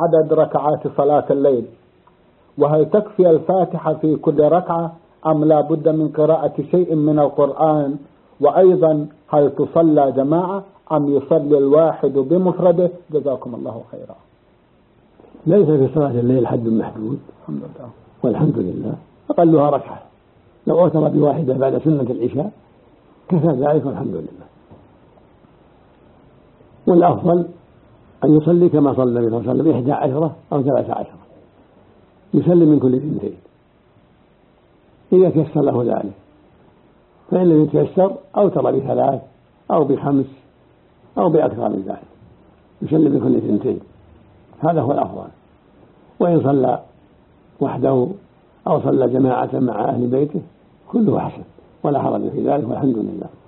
عدد ركعات صلاة الليل؟ وهل تكفي الفاتحة في كل ركعة أم لا بد من قراءة شيء من القرآن؟ وأيضا هل تصلى جماعة أم يصلي الواحد بمفرده؟ جزاكم الله خيرا. ليس في صلاة الليل حد محدود، والحمد لله، أقلها ركعة، لو أوتر بواحدة بعد سنة العشاء كفى ذلك والحمد لله. والأفضل أن يصلي كما صلى النبي صلى الله عليه وسلم 11 أو 13، يسلم من كل 2 إذا تيسر له ذلك، فإن لم يتيسر أوتر ب3 أو ب5 أو بأكثر من ذلك، يسلم من كل 2، هذا هو الأفضل. وإن صلى وحده أو صلى جماعة مع أهل بيته كله حسن ولا حرج في ذلك والحمد لله.